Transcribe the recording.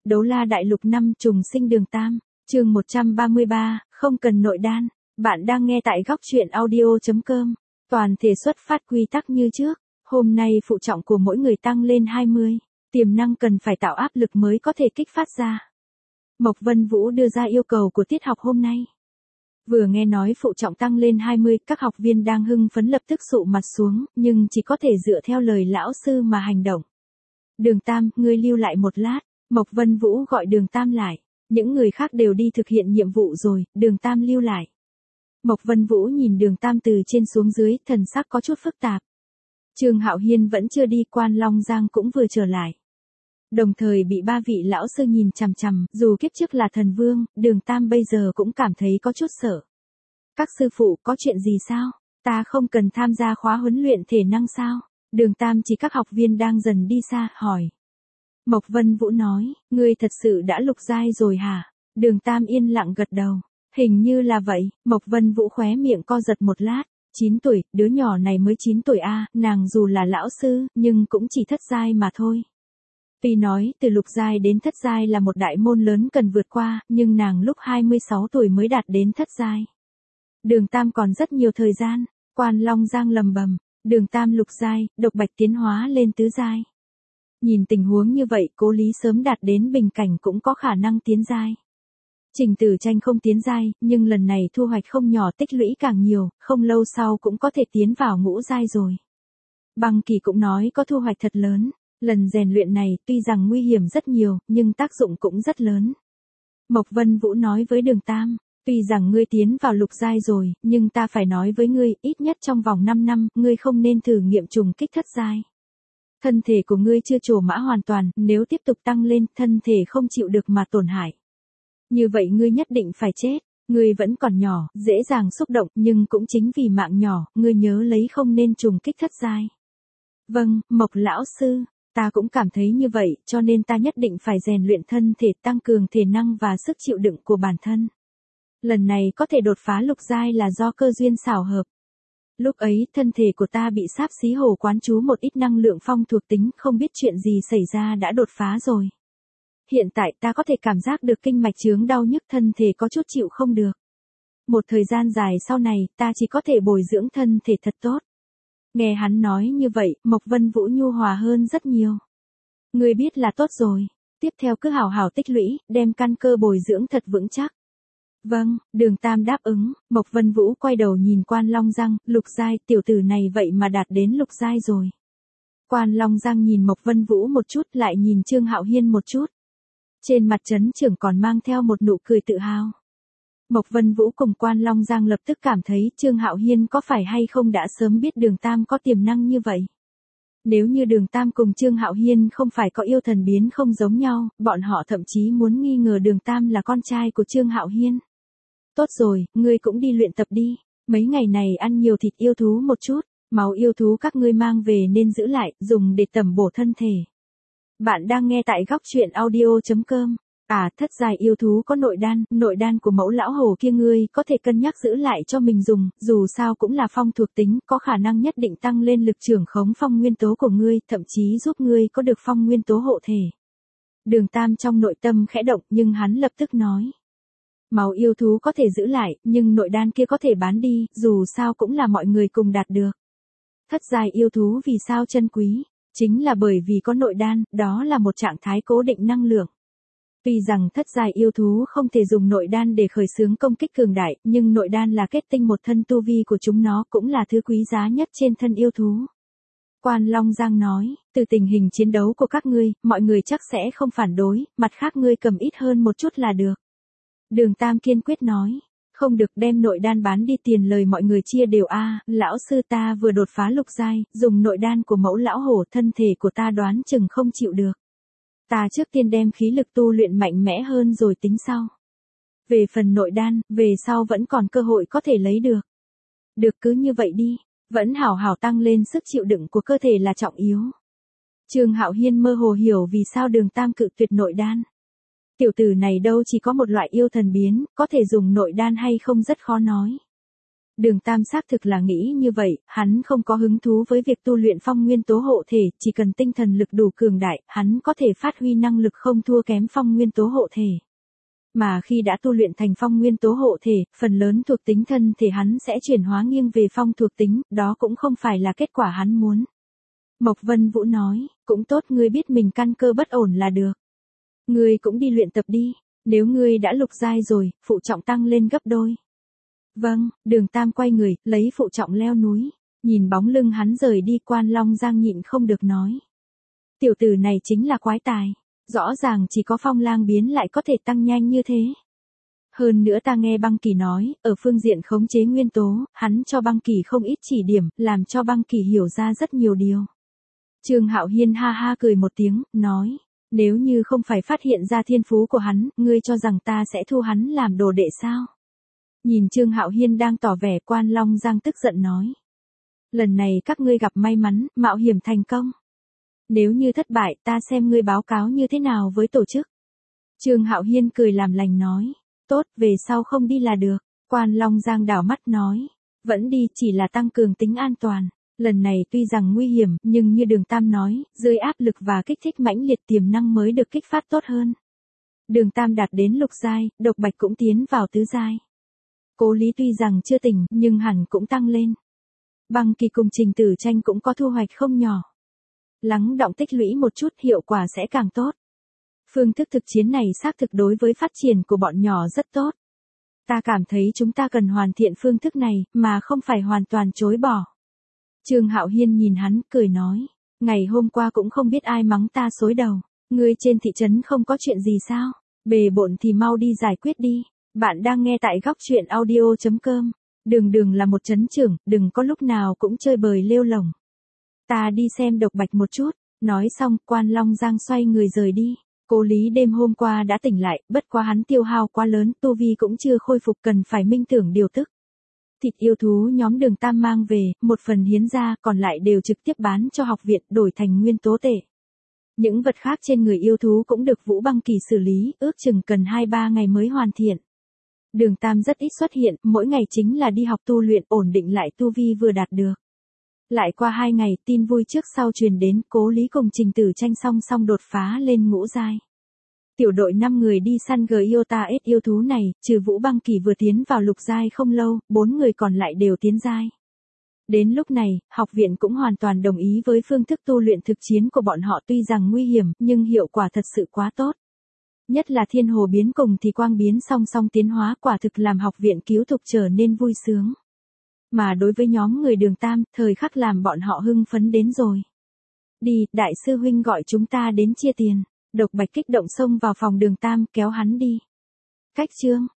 Đấu La Đại Lục 5 trùng sinh Đường Tam, chương 133, không cần nội đan. Bạn đang nghe tại góc truyện audio.com. Toàn thể xuất phát quy tắc như trước. Hôm nay phụ trọng của mỗi người tăng lên 20. Tiềm năng cần phải tạo áp lực mới có thể kích phát ra. Mộc Vân Vũ đưa ra yêu cầu của tiết học hôm nay. Vừa nghe nói phụ trọng tăng lên 20, các học viên đang hưng phấn lập tức sụ mặt xuống, nhưng chỉ có thể dựa theo lời lão sư mà hành động. Đường Tam, ngươi lưu lại một lát. Mộc Vân Vũ gọi Đường Tam lại. Những người khác đều đi thực hiện nhiệm vụ rồi, Đường Tam lưu lại. Mộc Vân Vũ nhìn Đường Tam từ trên xuống dưới, thần sắc có chút phức tạp. Trương Hạo Hiên vẫn chưa đi, Quan Long Giang cũng vừa trở lại. Đồng thời bị ba vị lão sư nhìn chằm chằm, dù kiếp trước là thần vương, Đường Tam bây giờ cũng cảm thấy có chút sợ. Các sư phụ có chuyện gì sao? Ta không cần tham gia khóa huấn luyện thể năng sao? Đường Tam chỉ các học viên đang dần đi xa, hỏi. Mộc Vân Vũ nói, ngươi thật sự đã lục giai rồi hả? Đường Tam yên lặng gật đầu. Hình như là vậy. Mộc Vân Vũ khóe miệng co giật một lát. 9 tuổi, đứa nhỏ này mới 9 tuổi a, nàng dù là lão sư, nhưng cũng chỉ thất giai mà thôi. Tuy nói, từ lục giai đến thất giai là một đại môn lớn cần vượt qua, nhưng nàng lúc 26 tuổi mới đạt đến thất giai. Đường Tam còn rất nhiều thời gian. Quan Long Giang lầm bầm. Đường Tam lục giai, độc bạch tiến hóa lên tứ giai. Nhìn tình huống như vậy, Cố Lý sớm đạt đến bình cảnh cũng có khả năng tiến giai. Trình Tử Tranh không tiến giai, nhưng lần này thu hoạch không nhỏ, tích lũy càng nhiều, không lâu sau cũng có thể tiến vào ngũ giai rồi. Băng Kỳ cũng nói có thu hoạch thật lớn. Lần rèn luyện này tuy rằng nguy hiểm rất nhiều, nhưng tác dụng cũng rất lớn. Mộc Vân Vũ nói với Đường Tam, tuy rằng ngươi tiến vào lục giai rồi, nhưng ta phải nói với ngươi, ít nhất trong vòng 5 năm, ngươi không nên thử nghiệm trùng kích thất giai. Thân thể của ngươi chưa trổ mã hoàn toàn, nếu tiếp tục tăng lên, thân thể không chịu được mà tổn hại. Như vậy ngươi nhất định phải chết, ngươi vẫn còn nhỏ, dễ dàng xúc động, nhưng cũng chính vì mạng nhỏ, ngươi nhớ lấy không nên trùng kích thất giai. Vâng, Mộc lão sư, ta cũng cảm thấy như vậy, cho nên ta nhất định phải rèn luyện thân thể, tăng cường thể năng và sức chịu đựng của bản thân. Lần này có thể đột phá lục giai là do cơ duyên xảo hợp. Lúc ấy, thân thể của ta bị sáp xí hồ quán trú một ít năng lượng phong thuộc tính, không biết chuyện gì xảy ra đã đột phá rồi. Hiện tại ta có thể cảm giác được kinh mạch chướng đau nhức, thân thể có chút chịu không được. Một thời gian dài sau này, ta chỉ có thể bồi dưỡng thân thể thật tốt. Nghe hắn nói như vậy, Mộc Vân Vũ nhu hòa hơn rất nhiều. Ngươi biết là tốt rồi. Tiếp theo cứ hào hào tích lũy, đem căn cơ bồi dưỡng thật vững chắc. Vâng, Đường Tam đáp ứng. Mộc Vân Vũ quay đầu nhìn Quan Long Giang, lục giai, tiểu tử này vậy mà đạt đến lục giai rồi. Quan Long Giang nhìn Mộc Vân Vũ một chút, lại nhìn Trương Hạo Hiên một chút. Trên mặt trấn trưởng còn mang theo một nụ cười tự hào. Mộc Vân Vũ cùng Quan Long Giang lập tức cảm thấy Trương Hạo Hiên có phải hay không đã sớm biết Đường Tam có tiềm năng như vậy. Nếu như Đường Tam cùng Trương Hạo Hiên không phải có yêu thần biến không giống nhau, bọn họ thậm chí muốn nghi ngờ Đường Tam là con trai của Trương Hạo Hiên. Tốt rồi, ngươi cũng đi luyện tập đi. Mấy ngày này ăn nhiều thịt yêu thú một chút, máu yêu thú các ngươi mang về nên giữ lại, dùng để tẩm bổ thân thể. Bạn đang nghe tại góc truyện audio.com. Thất giai yêu thú có nội đan của mẫu lão hổ kia ngươi có thể cân nhắc giữ lại cho mình dùng, dù sao cũng là phong thuộc tính, có khả năng nhất định tăng lên lực trưởng khống phong nguyên tố của ngươi, thậm chí giúp ngươi có được phong nguyên tố hộ thể. Đường Tam trong nội tâm khẽ động, nhưng hắn lập tức nói. Máu yêu thú có thể giữ lại, nhưng nội đan kia có thể bán đi, dù sao cũng là mọi người cùng đạt được. Thất giai yêu thú vì sao chân quý? Chính là bởi vì có nội đan, đó là một trạng thái cố định năng lượng. Tuy rằng thất giai yêu thú không thể dùng nội đan để khởi xướng công kích cường đại, nhưng nội đan là kết tinh một thân tu vi của chúng nó, cũng là thứ quý giá nhất trên thân yêu thú. Quan Long Giang nói, từ tình hình chiến đấu của các ngươi, mọi người chắc sẽ không phản đối, mặt khác ngươi cầm ít hơn một chút là được. Đường Tam kiên quyết nói, không được, đem nội đan bán đi, tiền lời mọi người chia đều lão sư ta vừa đột phá lục giai, dùng nội đan của mẫu lão hổ, thân thể của ta đoán chừng không chịu được. Ta trước tiên đem khí lực tu luyện mạnh mẽ hơn rồi tính sau. Về phần nội đan, về sau vẫn còn cơ hội có thể lấy được. Được, cứ như vậy đi, vẫn hảo hảo tăng lên sức chịu đựng của cơ thể là trọng yếu. Trương Hạo Hiên mơ hồ hiểu vì sao Đường Tam cự tuyệt nội đan. Tiểu tử này đâu chỉ có một loại yêu thần biến, có thể dùng nội đan hay không rất khó nói. Đường Tam xác thực là nghĩ như vậy, hắn không có hứng thú với việc tu luyện phong nguyên tố hộ thể, chỉ cần tinh thần lực đủ cường đại, hắn có thể phát huy năng lực không thua kém phong nguyên tố hộ thể. Mà khi đã tu luyện thành phong nguyên tố hộ thể, phần lớn thuộc tính thân thể hắn sẽ chuyển hóa nghiêng về phong thuộc tính, đó cũng không phải là kết quả hắn muốn. Mộc Vân Vũ nói, cũng tốt, ngươi biết mình căn cơ bất ổn là được. Ngươi cũng đi luyện tập đi, nếu ngươi đã lục giai rồi, phụ trọng tăng lên gấp đôi. Vâng, Đường Tam quay người, lấy phụ trọng leo núi, nhìn bóng lưng hắn rời đi, Quan Long Giang nhịn không được nói. Tiểu tử này chính là quái tài, rõ ràng chỉ có phong lang biến lại có thể tăng nhanh như thế. Hơn nữa ta nghe Băng Kỳ nói, ở phương diện khống chế nguyên tố, hắn cho Băng Kỳ không ít chỉ điểm, làm cho Băng Kỳ hiểu ra rất nhiều điều. Trương Hạo Hiên ha ha cười một tiếng, nói, nếu như không phải phát hiện ra thiên phú của hắn, ngươi cho rằng ta sẽ thu hắn làm đồ đệ sao? Nhìn Trương Hạo Hiên đang tỏ vẻ, Quan Long Giang tức giận nói. Lần này các ngươi gặp may mắn, mạo hiểm thành công. Nếu như thất bại, ta xem ngươi báo cáo như thế nào với tổ chức. Trương Hạo Hiên cười làm lành nói. Tốt, về sau không đi là được. Quan Long Giang đảo mắt nói. Vẫn đi, chỉ là tăng cường tính an toàn. Lần này tuy rằng nguy hiểm, nhưng như Đường Tam nói, dưới áp lực và kích thích mãnh liệt tiềm năng mới được kích phát tốt hơn. Đường Tam đạt đến lục giai, Độc Bạch cũng tiến vào tứ giai. Cố Lý tuy rằng chưa tỉnh, nhưng hẳn cũng tăng lên. Băng Kỳ cùng Trình Tử Tranh cũng có thu hoạch không nhỏ. Lắng đọng tích lũy một chút, hiệu quả sẽ càng tốt. Phương thức thực chiến này xác thực đối với phát triển của bọn nhỏ rất tốt. Ta cảm thấy chúng ta cần hoàn thiện phương thức này, mà không phải hoàn toàn chối bỏ. Trương Hạo Hiên nhìn hắn, cười nói. Ngày hôm qua cũng không biết ai mắng ta xối đầu. Ngươi trên thị trấn không có chuyện gì sao? Bề bộn thì mau đi giải quyết đi. Bạn đang nghe tại góc truyện audio.com. Đường là một trấn trưởng, đừng có lúc nào cũng chơi bời lêu lổng. Ta đi xem Độc Bạch một chút. Nói xong, Quan Long Giang xoay người rời đi. Cố Lý đêm hôm qua đã tỉnh lại, bất quá hắn tiêu hao quá lớn, tu vi cũng chưa khôi phục, cần phải minh tưởng điều tức. Thịt yêu thú nhóm Đường Tam mang về, một phần hiến ra, còn lại đều trực tiếp bán cho học viện, đổi thành nguyên tố tệ. Những vật khác trên người yêu thú cũng được Vũ Băng Kỳ xử lý, ước chừng cần 2-3 ngày mới hoàn thiện. Đường Tam rất ít xuất hiện, mỗi ngày chính là đi học tu luyện, ổn định lại tu vi vừa đạt được. Lại qua 2 ngày, tin vui trước sau truyền đến, Cố Lý cùng Trình Tử Tranh song song đột phá lên ngũ giai. Tiểu đội 5 người đi săn Giota S yêu thú này, trừ Vũ Băng Kỳ vừa tiến vào lục giai không lâu, 4 người còn lại đều tiến giai. Đến lúc này, học viện cũng hoàn toàn đồng ý với phương thức tu luyện thực chiến của bọn họ, tuy rằng nguy hiểm, nhưng hiệu quả thật sự quá tốt. Nhất là thiên hồ biến cùng thì quang biến song song tiến hóa, quả thực làm học viện cứu thục trở nên vui sướng. Mà đối với nhóm người Đường Tam, thời khắc làm bọn họ hưng phấn đến rồi. Đi, đại sư huynh gọi chúng ta đến chia tiền. Độc Bạch kích động xông vào phòng Đường Tam, kéo hắn đi. Cách chương.